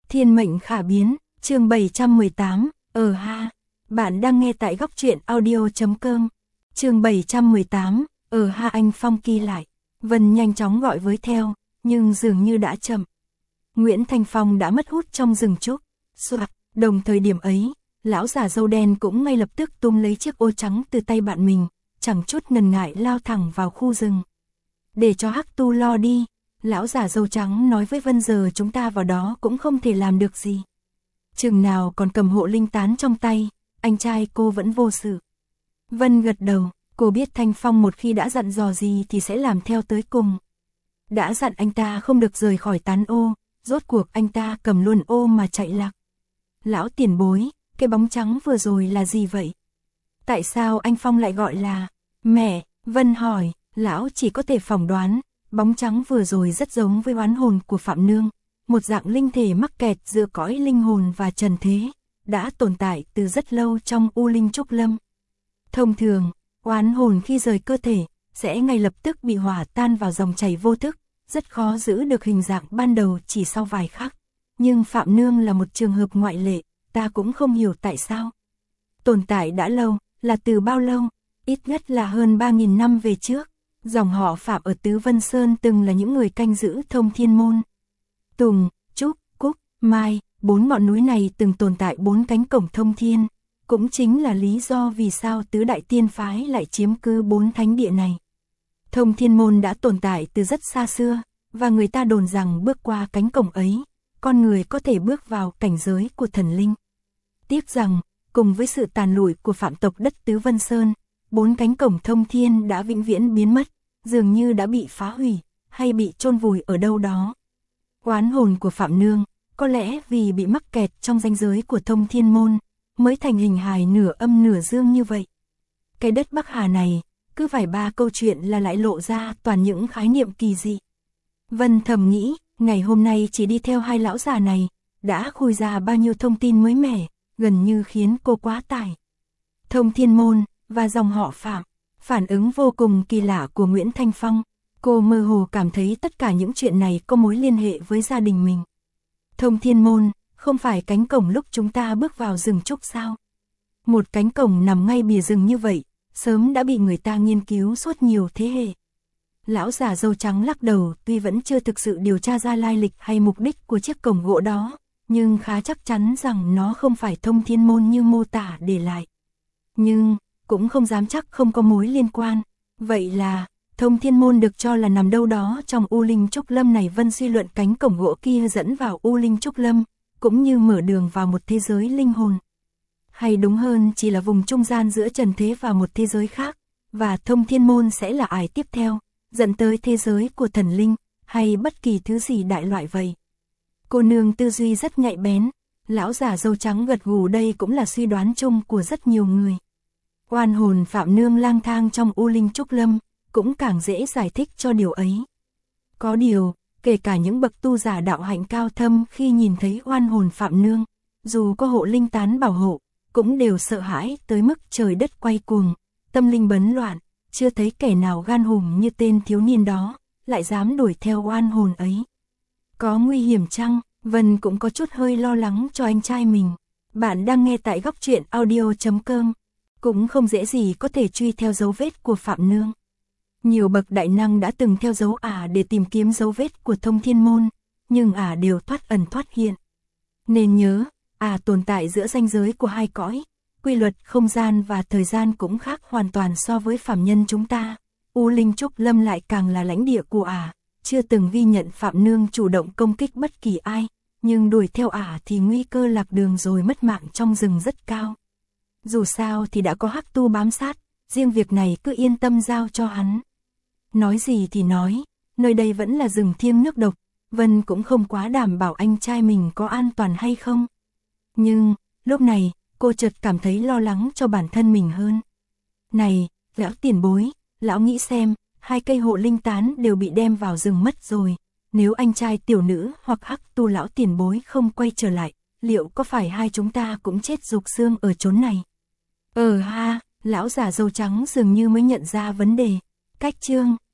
Thiên mệnh khả biến, chương 718, ha. Bạn đang nghe tại góc truyện audio.com. Chương 718, ha. Anh Phong ghi lại. Vân nhanh chóng gọi với theo, nhưng dường như đã chậm. Nguyễn Thanh Phong đã mất hút trong rừng trúc. Soạt, đồng thời điểm ấy, lão già râu đen cũng ngay lập tức túm lấy chiếc ô trắng từ tay bạn mình, chẳng chút ngần ngại lao thẳng vào khu rừng. Để cho Hắc Tu lo đi. Lão già râu trắng nói với Vân, giờ chúng ta vào đó cũng không thể làm được gì. Chừng nào còn cầm hộ linh tán trong tay, anh trai cô vẫn vô sự. Vân gật đầu, cô biết Thanh Phong một khi đã dặn dò gì thì sẽ làm theo tới cùng. Đã dặn anh ta không được rời khỏi tán ô, rốt cuộc anh ta cầm luôn ô mà chạy lạc. Lão tiền bối, cái bóng trắng vừa rồi là gì vậy? Tại sao anh Phong lại gọi là mẹ? Vân hỏi. Lão chỉ có thể phỏng đoán. Bóng trắng vừa rồi rất giống với oán hồn của Phạm Nương, một dạng linh thể mắc kẹt giữa cõi linh hồn và trần thế, đã tồn tại từ rất lâu trong U Linh Trúc Lâm. Thông thường, oán hồn khi rời cơ thể, sẽ ngay lập tức bị hỏa tan vào dòng chảy vô thức, rất khó giữ được hình dạng ban đầu chỉ sau vài khắc. Nhưng Phạm Nương là một trường hợp ngoại lệ, ta cũng không hiểu tại sao. Tồn tại đã lâu, là từ bao lâu, ít nhất là hơn 3.000 năm về trước. Dòng họ Phạm ở Tứ Vân Sơn từng là những người canh giữ Thông Thiên Môn. Tùng, Trúc, Cúc, Mai, 4 ngọn núi này từng tồn tại 4 cánh cổng thông thiên, cũng chính là lý do vì sao Tứ Đại Tiên Phái lại chiếm cứ 4 thánh địa này. Thông Thiên Môn đã tồn tại từ rất xa xưa, và người ta đồn rằng bước qua cánh cổng ấy, con người có thể bước vào cảnh giới của thần linh. Tiếc rằng, cùng với sự tàn lụi của Phạm tộc đất Tứ Vân Sơn, 4 cánh cổng thông thiên đã vĩnh viễn biến mất, dường như đã bị phá hủy, hay bị chôn vùi ở đâu đó. Oán hồn của Phạm Nương, có lẽ vì bị mắc kẹt trong ranh giới của Thông Thiên Môn, mới thành hình hài nửa âm nửa dương như vậy. Cái đất Bắc Hà này, cứ vài ba câu chuyện là lại lộ ra toàn những khái niệm kỳ dị. Vân thầm nghĩ, ngày hôm nay chỉ đi theo hai lão già này, đã khui ra bao nhiêu thông tin mới mẻ, gần như khiến cô quá tải. Thông Thiên Môn và dòng họ Phạm, phản ứng vô cùng kỳ lạ của Nguyễn Thanh Phong, cô mơ hồ cảm thấy tất cả những chuyện này có mối liên hệ với gia đình mình. Thông Thiên Môn, không phải cánh cổng lúc chúng ta bước vào rừng trúc sao? Một cánh cổng nằm ngay bìa rừng như vậy, sớm đã bị người ta nghiên cứu suốt nhiều thế hệ. Lão già râu trắng lắc đầu, tuy vẫn chưa thực sự điều tra ra lai lịch hay mục đích của chiếc cổng gỗ đó, nhưng khá chắc chắn rằng nó không phải Thông Thiên Môn như mô tả để lại. Nhưng cũng không dám chắc không có mối liên quan. Vậy là, Thông Thiên Môn được cho là nằm đâu đó trong U Linh Trúc Lâm này. Vân suy luận cánh cổng gỗ kia dẫn vào U Linh Trúc Lâm, cũng như mở đường vào một thế giới linh hồn. Hay đúng hơn chỉ là vùng trung gian giữa trần thế và một thế giới khác, và Thông Thiên Môn sẽ là ải tiếp theo, dẫn tới thế giới của thần linh, hay bất kỳ thứ gì đại loại vậy. Cô nương tư duy rất nhạy bén, lão già râu trắng gật gù, đây cũng là suy đoán chung của rất nhiều người. Oan hồn Phạm Nương lang thang trong U Linh Trúc Lâm, cũng càng dễ giải thích cho điều ấy. Có điều, kể cả những bậc tu giả đạo hạnh cao thâm khi nhìn thấy oan hồn Phạm Nương, dù có hộ linh tán bảo hộ, cũng đều sợ hãi tới mức trời đất quay cuồng, tâm linh bấn loạn, chưa thấy kẻ nào gan hùm như tên thiếu niên đó, lại dám đuổi theo oan hồn ấy. Có nguy hiểm chăng? Vân cũng có chút hơi lo lắng cho anh trai mình. Bạn đang nghe tại góc truyện audio.com. Cũng không dễ gì có thể truy theo dấu vết của Phạm Nương. Nhiều bậc đại năng đã từng theo dấu để tìm kiếm dấu vết của Thông Thiên Môn, nhưng đều thoát ẩn thoát hiện. Nên nhớ, tồn tại giữa ranh giới của hai cõi, quy luật không gian và thời gian cũng khác hoàn toàn so với phàm nhân chúng ta. U Linh Trúc Lâm lại càng là lãnh địa của chưa từng ghi nhận Phạm Nương chủ động công kích bất kỳ ai, nhưng đuổi theo thì nguy cơ lạc đường rồi mất mạng trong rừng rất cao. Dù sao thì đã có Hắc Tu bám sát, riêng việc này cứ yên tâm giao cho hắn. Nói gì thì nói, nơi đây vẫn là rừng thiêng nước độc, Vân cũng không quá đảm bảo anh trai mình có an toàn hay không. Nhưng, lúc này, cô chợt cảm thấy lo lắng cho bản thân mình hơn. Này, lão tiền bối, lão nghĩ xem, 2 cây hộ linh tán đều bị đem vào rừng mất rồi. Nếu anh trai tiểu nữ hoặc Hắc Tu lão tiền bối không quay trở lại, liệu có phải hai chúng ta cũng chết rục xương ở chốn này? Ha, lão già râu trắng dường như mới nhận ra vấn đề. Cách chương